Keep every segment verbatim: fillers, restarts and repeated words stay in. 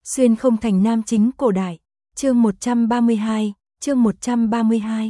Xuyên không thành nam chính cổ đại, chương một trăm ba mươi hai, chương một trăm ba mươi hai.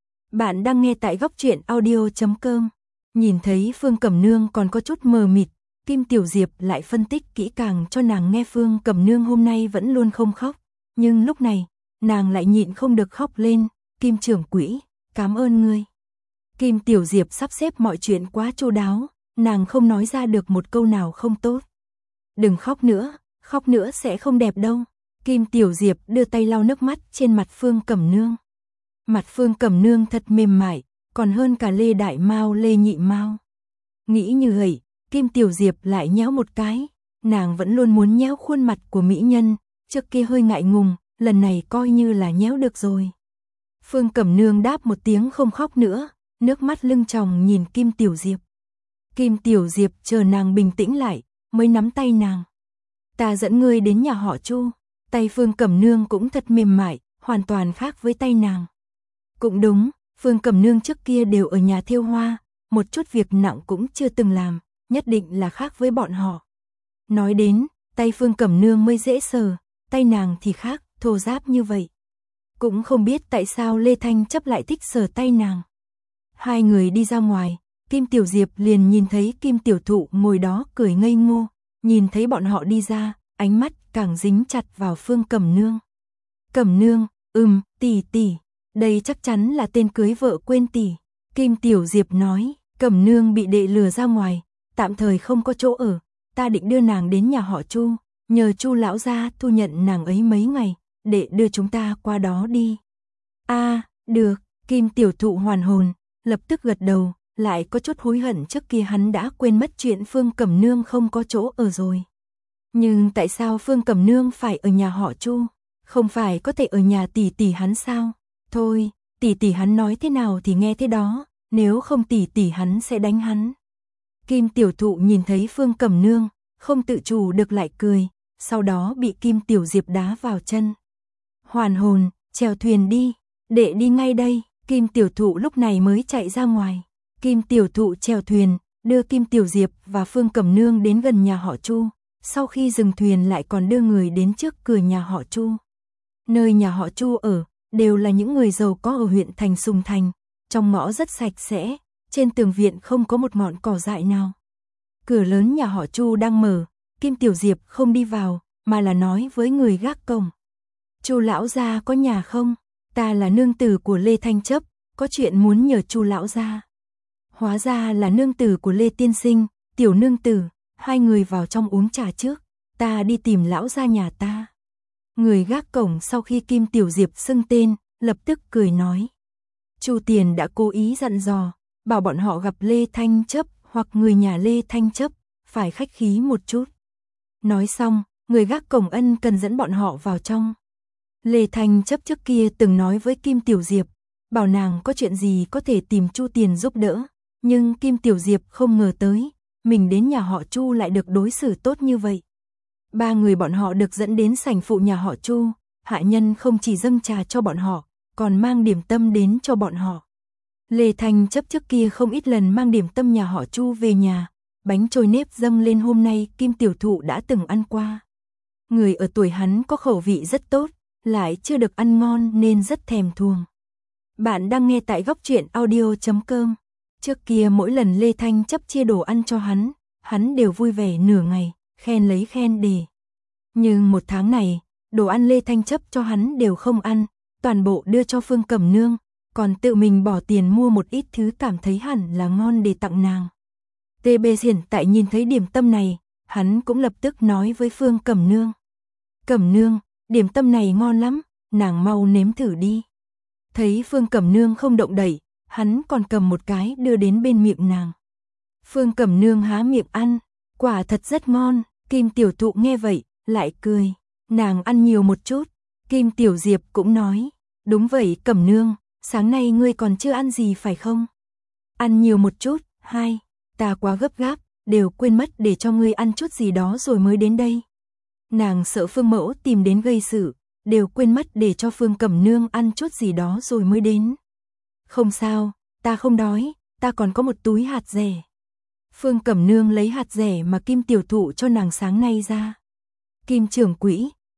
Bạn đang nghe tại góc truyện audio chấm com. Nhìn thấy Phương Cẩm Nương còn có chút mờ mịt, Kim Tiểu Diệp lại phân tích kỹ càng cho nàng nghe. Phương Cẩm Nương hôm nay vẫn luôn không khóc, nhưng lúc này, nàng lại nhịn không được khóc lên. Kim trưởng quỹ, cảm ơn ngươi. Kim Tiểu Diệp sắp xếp mọi chuyện quá chu đáo, nàng không nói ra được một câu nào không tốt. Đừng khóc nữa, khóc nữa sẽ không đẹp đâu. Kim Tiểu Diệp đưa tay lau nước mắt trên mặt Phương Cẩm Nương. Mặt Phương Cẩm Nương thật mềm mại, còn hơn cả Lê Đại Mao Lê Nhị Mao. Nghĩ như vậy, Kim Tiểu Diệp lại nhéo một cái, nàng vẫn luôn muốn nhéo khuôn mặt của mỹ nhân, trước kia hơi ngại ngùng, lần này coi như là nhéo được rồi. Phương Cẩm Nương đáp một tiếng không khóc nữa, nước mắt lưng tròng nhìn Kim Tiểu Diệp. Kim Tiểu Diệp chờ nàng bình tĩnh lại, mới nắm tay nàng. Ta dẫn ngươi đến nhà họ Chu. Tay Phương Cẩm Nương cũng thật mềm mại, hoàn toàn khác với tay nàng. Cũng đúng, Phương Cẩm Nương trước kia đều ở nhà thêu hoa, một chút việc nặng cũng chưa từng làm, nhất định là khác với bọn họ. Nói đến, tay Phương Cẩm Nương mới dễ sờ, tay nàng thì khác, thô ráp như vậy. Cũng không biết tại sao Lê Thanh Chấp lại thích sờ tay nàng. Hai người đi ra ngoài, Kim Tiểu Diệp liền nhìn thấy Kim Tiểu Thụ ngồi đó cười ngây ngô, nhìn thấy bọn họ đi ra, ánh mắt càng dính chặt vào Phương Cẩm Nương. Cẩm Nương, ừm, tỷ tỷ, đây chắc chắn là tên cưới vợ quên tỷ. Kim Tiểu Diệp nói, Cẩm Nương bị đệ lừa ra ngoài, tạm thời không có chỗ ở, ta định đưa nàng đến nhà họ Chu, nhờ Chu lão gia thu nhận nàng ấy mấy ngày, để đưa chúng ta qua đó đi. A, à, được, Kim Tiểu Thụ hoàn hồn, lập tức gật đầu, lại có chút hối hận trước kia hắn đã quên mất chuyện Phương Cẩm Nương không có chỗ ở rồi. Nhưng tại sao Phương Cẩm Nương phải ở nhà họ Chu, không phải có thể ở nhà tỷ tỷ hắn sao? Thôi, tỷ tỷ hắn nói thế nào thì nghe thế đó, nếu không tỷ tỷ hắn sẽ đánh hắn. Kim Tiểu Thụ nhìn thấy Phương Cẩm Nương, không tự chủ được lại cười, sau đó bị Kim Tiểu Diệp đá vào chân. Hoàn hồn, chèo thuyền đi, đệ đi ngay đây. Kim Tiểu Thụ lúc này mới chạy ra ngoài. Kim Tiểu Thụ chèo thuyền, đưa Kim Tiểu Diệp và Phương Cẩm Nương đến gần nhà họ Chu. Sau khi dừng thuyền lại còn đưa người đến trước cửa nhà họ Chu. Nơi nhà họ Chu ở, đều là những người giàu có ở huyện thành Sùng Thành. Trong ngõ rất sạch sẽ, trên tường viện không có một ngọn cỏ dại nào. Cửa lớn nhà họ Chu đang mở, Kim Tiểu Diệp không đi vào, mà là nói với người gác cổng. Chu lão gia có nhà không? Ta là nương tử của Lê Thanh Chấp, có chuyện muốn nhờ Chu lão gia. Hóa ra là nương tử của Lê tiên sinh, tiểu nương tử, hai người vào trong uống trà trước, ta đi tìm lão gia nhà ta. Người gác cổng sau khi Kim Tiểu Diệp xưng tên, lập tức cười nói. Chu Tiền đã cố ý dặn dò, bảo bọn họ gặp Lê Thanh Chấp hoặc người nhà Lê Thanh Chấp, phải khách khí một chút. Nói xong, người gác cổng ân cần dẫn bọn họ vào trong. Lê Thanh Chấp trước kia từng nói với Kim Tiểu Diệp, bảo nàng có chuyện gì có thể tìm Chu Tiền giúp đỡ, nhưng Kim Tiểu Diệp không ngờ tới, mình đến nhà họ Chu lại được đối xử tốt như vậy. Ba người bọn họ được dẫn đến sảnh phụ nhà họ Chu, hạ nhân không chỉ dâng trà cho bọn họ, còn mang điểm tâm đến cho bọn họ. Lê Thanh Chấp trước kia không ít lần mang điểm tâm nhà họ Chu về nhà, bánh trôi nếp dâng lên hôm nay Kim Tiểu Thụ đã từng ăn qua. Người ở tuổi hắn có khẩu vị rất tốt, lại chưa được ăn ngon nên rất thèm thuồng. Bạn đang nghe tại góc truyện audio chấm com. Trước kia mỗi lần Lê Thanh Chấp chia đồ ăn cho hắn, hắn đều vui vẻ nửa ngày, khen lấy khen để. Nhưng một tháng này, đồ ăn Lê Thanh Chấp cho hắn đều không ăn, toàn bộ đưa cho Phương Cẩm Nương, còn tự mình bỏ tiền mua một ít thứ cảm thấy hẳn là ngon để tặng nàng. tê bê hiện tại nhìn thấy điểm tâm này, hắn cũng lập tức nói với Phương Cẩm Nương. Cẩm Nương, điểm tâm này ngon lắm, nàng mau nếm thử đi. Thấy Phương Cẩm Nương không động đậy, hắn còn cầm một cái đưa đến bên miệng nàng. Phương Cẩm Nương há miệng ăn, quả thật rất ngon. Kim Tiểu Thụ nghe vậy, lại cười, nàng ăn nhiều một chút. Kim Tiểu Diệp cũng nói, đúng vậy Cẩm Nương, sáng nay ngươi còn chưa ăn gì phải không? Ăn nhiều một chút. Hai, ta quá gấp gáp, đều quên mất để cho ngươi ăn chút gì đó rồi mới đến đây. Nàng sợ Phương Mẫu tìm đến gây sự, đều quên mất để cho Phương Cẩm Nương ăn chút gì đó rồi mới đến. Không sao, ta không đói, ta còn có một túi hạt dẻ. Phương Cẩm Nương lấy hạt dẻ mà Kim Tiểu Thụ cho nàng sáng nay ra. Kim trưởng quỹ,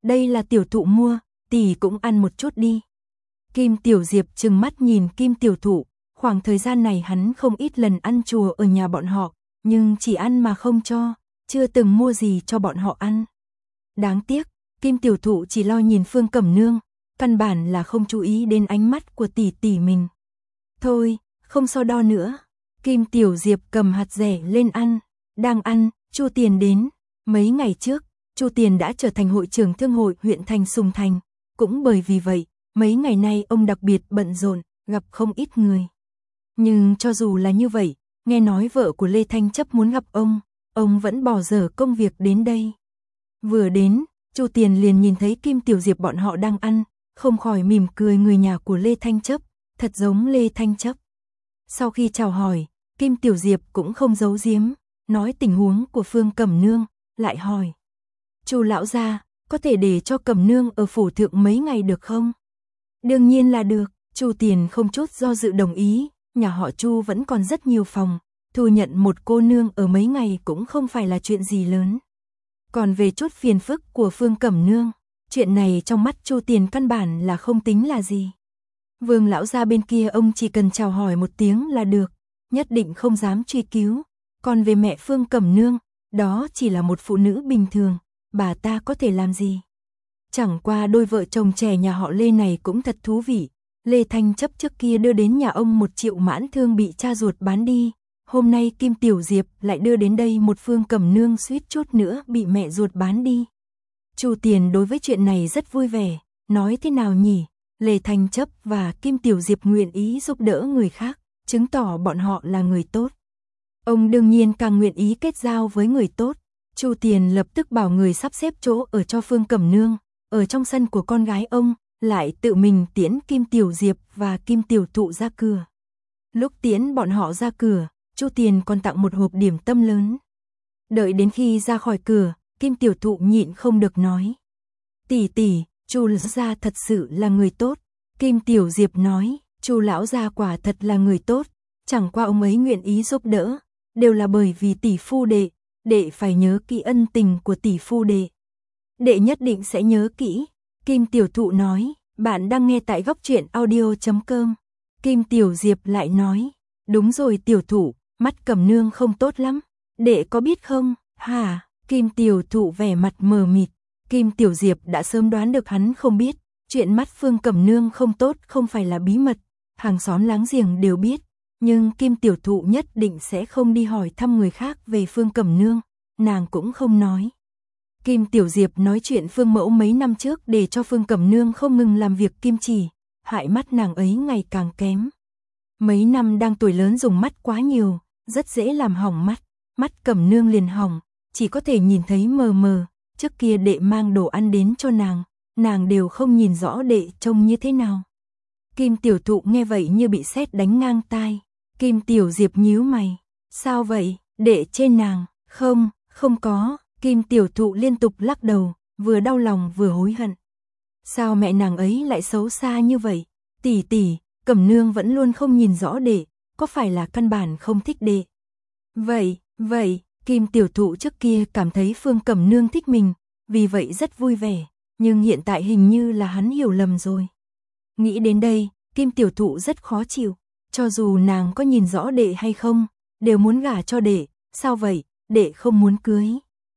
đây là tiểu thụ mua, tỷ cũng ăn một chút đi. Kim Tiểu Diệp trừng mắt nhìn Kim Tiểu Thụ, khoảng thời gian này hắn không ít lần ăn chùa ở nhà bọn họ, nhưng chỉ ăn mà không cho, chưa từng mua gì cho bọn họ ăn. Đáng tiếc, Kim Tiểu Thụ chỉ lo nhìn Phương Cẩm Nương, căn bản là không chú ý đến ánh mắt của tỷ tỷ mình. Thôi, không so đo nữa. Kim Tiểu Diệp cầm hạt dẻ lên ăn, đang ăn, Chu Tiền đến. Mấy ngày trước, Chu Tiền đã trở thành hội trưởng thương hội huyện thành Sùng Thành, cũng bởi vì vậy, mấy ngày nay ông đặc biệt bận rộn, gặp không ít người. Nhưng cho dù là như vậy, nghe nói vợ của Lê Thanh Chấp muốn gặp ông, ông vẫn bỏ dở công việc đến đây. Vừa đến, Chu Tiền liền nhìn thấy Kim Tiểu Diệp bọn họ đang ăn, không khỏi mỉm cười người nhà của Lê Thanh Chấp, thật giống Lê Thanh Chấp. Sau khi chào hỏi, Kim Tiểu Diệp cũng không giấu giếm, nói tình huống của Phương Cẩm Nương, lại hỏi. Chu lão gia, có thể để cho Cẩm Nương ở phủ thượng mấy ngày được không? Đương nhiên là được, Chu Tiền không chút do dự đồng ý, nhà họ Chu vẫn còn rất nhiều phòng, thu nhận một cô nương ở mấy ngày cũng không phải là chuyện gì lớn. Còn về chút phiền phức của Phương Cẩm Nương, chuyện này trong mắt Chu Tiền căn bản là không tính là gì. Vương lão gia bên kia ông chỉ cần chào hỏi một tiếng là được, nhất định không dám truy cứu. Còn về mẹ Phương Cẩm Nương, đó chỉ là một phụ nữ bình thường, bà ta có thể làm gì? Chẳng qua đôi vợ chồng trẻ nhà họ Lê này cũng thật thú vị. Lê Thanh Chấp trước kia đưa đến nhà ông một triệu mãn thương bị cha ruột bán đi. Hôm nay Kim Tiểu Diệp lại đưa đến đây một Phương Cẩm Nương suýt chút nữa bị mẹ ruột bán đi. Chu Tiền đối với chuyện này rất vui vẻ, nói thế nào nhỉ? Lê Thanh Chấp và Kim Tiểu Diệp nguyện ý giúp đỡ người khác, chứng tỏ bọn họ là người tốt. Ông đương nhiên càng nguyện ý kết giao với người tốt. Chu Tiền lập tức bảo người sắp xếp chỗ ở cho Phương Cẩm Nương, ở trong sân của con gái ông, lại tự mình tiễn Kim Tiểu Diệp và Kim Tiểu Thụ ra cửa. Lúc tiễn bọn họ ra cửa, Chu Tiền còn tặng một hộp điểm tâm lớn. Đợi đến khi ra khỏi cửa, Kim Tiểu Thụ nhịn không được nói. Tỷ tỷ, Chu lão gia thật sự là người tốt. Kim Tiểu Diệp nói, Chu lão gia quả thật là người tốt, chẳng qua ông ấy nguyện ý giúp đỡ, đều là bởi vì tỷ phu đệ, đệ phải nhớ kỹ ân tình của tỷ phu đệ. Đệ nhất định sẽ nhớ kỹ. Kim Tiểu Thụ nói, bạn đang nghe tại góc truyện audio chấm com. Kim Tiểu Diệp lại nói, đúng rồi Tiểu Thụ, mắt Cẩm Nương không tốt lắm, đệ có biết không? Hả? Kim Tiểu Thụ vẻ mặt mờ mịt. Kim Tiểu Diệp đã sớm đoán được hắn không biết, chuyện mắt Phương Cẩm Nương không tốt không phải là bí mật, hàng xóm láng giềng đều biết, nhưng Kim Tiểu Thụ nhất định sẽ không đi hỏi thăm người khác về Phương Cẩm Nương, nàng cũng không nói. Kim Tiểu Diệp nói chuyện Phương Mẫu mấy năm trước để cho Phương Cẩm Nương không ngừng làm việc kim chỉ, hại mắt nàng ấy ngày càng kém. Mấy năm đang tuổi lớn dùng mắt quá nhiều, rất dễ làm hỏng mắt, mắt Cẩm Nương liền hỏng, chỉ có thể nhìn thấy mờ mờ. Trước kia đệ mang đồ ăn đến cho nàng, nàng đều không nhìn rõ đệ trông như thế nào. Kim Tiểu Thụ nghe vậy như bị sét đánh ngang tai. Kim Tiểu Diệp nhíu mày. Sao vậy? Đệ chê nàng? Không, không có. Kim Tiểu Thụ liên tục lắc đầu, vừa đau lòng vừa hối hận. Sao mẹ nàng ấy lại xấu xa như vậy? Tỷ tỷ, Cẩm Nương vẫn luôn không nhìn rõ đệ, có phải là căn bản không thích đệ? Vậy, vậy. Kim Tiểu Thụ trước kia cảm thấy Phương Cẩm Nương thích mình, vì vậy rất vui vẻ, nhưng hiện tại hình như là hắn hiểu lầm rồi. Nghĩ đến đây, Kim Tiểu Thụ rất khó chịu, cho dù nàng có nhìn rõ đệ hay không, đều muốn gả cho đệ, sao vậy, đệ không muốn cưới?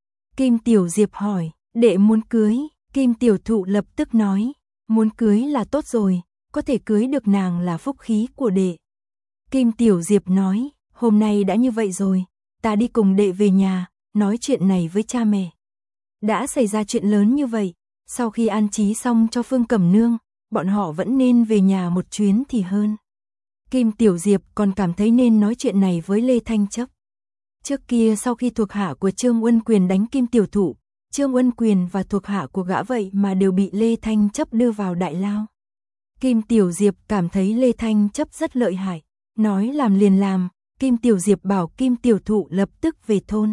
Kim Tiểu Diệp hỏi, đệ muốn cưới? Kim Tiểu Thụ lập tức nói, muốn cưới là tốt rồi, có thể cưới được nàng là phúc khí của đệ. Kim Tiểu Diệp nói, hôm nay đã như vậy rồi, ta đi cùng đệ về nhà, nói chuyện này với cha mẹ. Đã xảy ra chuyện lớn như vậy, sau khi an trí xong cho Phương Cẩm Nương, bọn họ vẫn nên về nhà một chuyến thì hơn. Kim Tiểu Diệp còn cảm thấy nên nói chuyện này với Lê Thanh Chấp. Trước kia sau khi thuộc hạ của Trương Uân Quyền đánh Kim Tiểu Thụ, Trương Uân Quyền và thuộc hạ của gã vậy mà đều bị Lê Thanh Chấp đưa vào đại lao. Kim Tiểu Diệp cảm thấy Lê Thanh Chấp rất lợi hại, nói làm liền làm. Kim Tiểu Diệp bảo Kim Tiểu Thụ lập tức về thôn.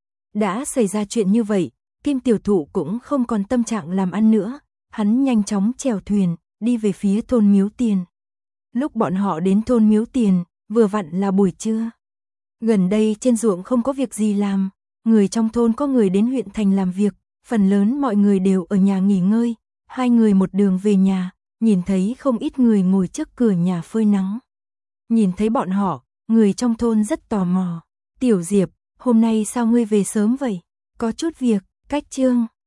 Đã xảy ra chuyện như vậy, Kim Tiểu Thụ cũng không còn tâm trạng làm ăn nữa, hắn nhanh chóng chèo thuyền, đi về phía thôn Miếu Tiền. Lúc bọn họ đến thôn Miếu Tiền, vừa vặn là buổi trưa. Gần đây trên ruộng không có việc gì làm, người trong thôn có người đến huyện thành làm việc, Phần lớn mọi người đều ở nhà nghỉ ngơi, hai người một đường về nhà, nhìn thấy không ít người ngồi trước cửa nhà phơi nắng. Nhìn thấy bọn họ, người trong thôn rất tò mò. Tiểu Diệp, hôm nay sao ngươi về sớm vậy? Có chút việc, Cách Trương.